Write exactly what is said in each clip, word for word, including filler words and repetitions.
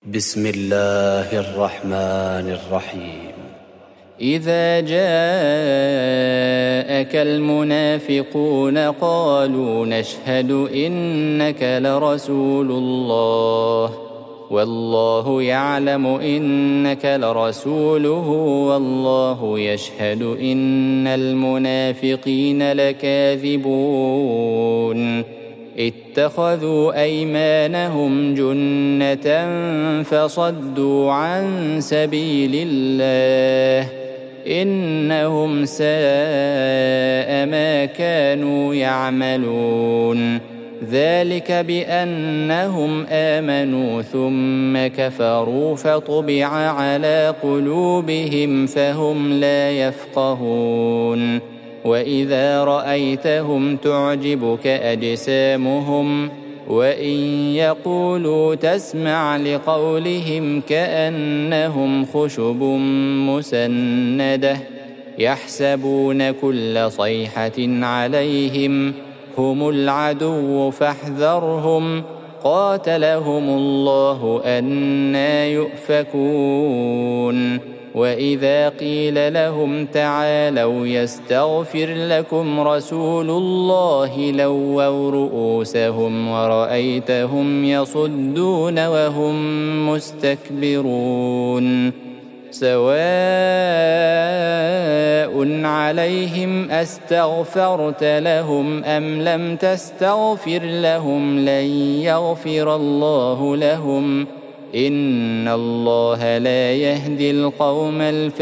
بسم الله الرحمن الرحيم. إذا جاءك المنافقون قالوا نشهد إنك لرسول الله والله يعلم إنك لرسوله والله يشهد إن المنافقين لكاذبون اتخذوا أيمانهم جنة فصدوا عن سبيل الله إنهم ساء ما كانوا يعملون ذلك بأنهم آمنوا ثم كفروا فطبع على قلوبهم فهم لا يفقهون وإذا رأيتهم تعجبك أجسامهم وإن يقولوا تسمع لقولهم كأنهم خشب مسندة يحسبون كل صيحة عليهم هم العدو فاحذرهم قاتلهم الله أنى يؤفكون وإذا قيل لهم تعالوا يستغفر لكم رسول الله لووا رؤوسهم ورأيتهم يصدون وهم مستكبرون سواء عليهم أستغفرت لهم أم لم تستغفر لهم لن يغفر الله لهم إن الله لا يهدي القوم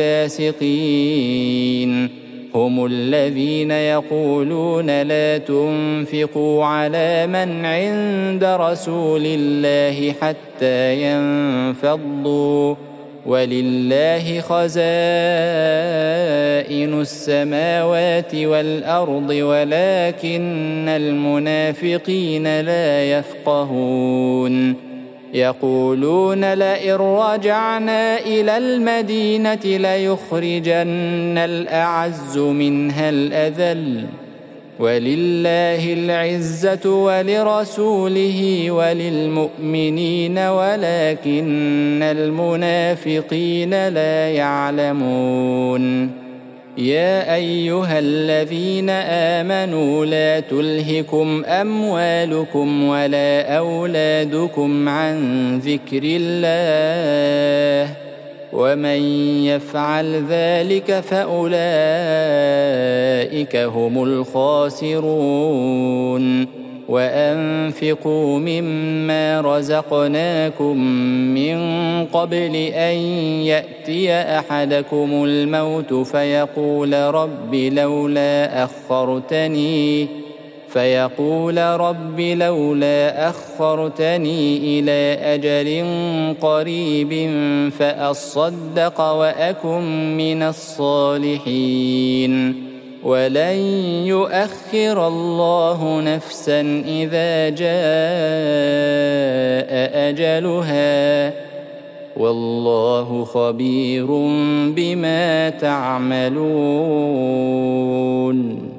الفاسقين هم الذين يقولون لا تنفقوا على من عند رسول الله حتى ينفضوا ولله خزائن السماوات والأرض ولكن المنافقين لا يفقهون يقولون لئن رجعنا إلى المدينة ليخرجن الأعز منها الأذل ولله العزة ولرسوله وللمؤمنين ولكن المنافقين لا يعلمون يا أيها الذين آمنوا لا تلهكم أموالكم ولا أولادكم عن ذكر الله ومن يفعل ذلك فأولئك هم الخاسرون وأنفقوا مما رزقناكم من قبل أن يأتي أحدكم الموت فيقول رب لولا أخرتني فيقول رب لولا أخرتني إلى أجل قريب فأصدق وأكن من الصالحين ولن يؤخر الله نفسا إذا جاء أجلها والله خبير بما تعملون.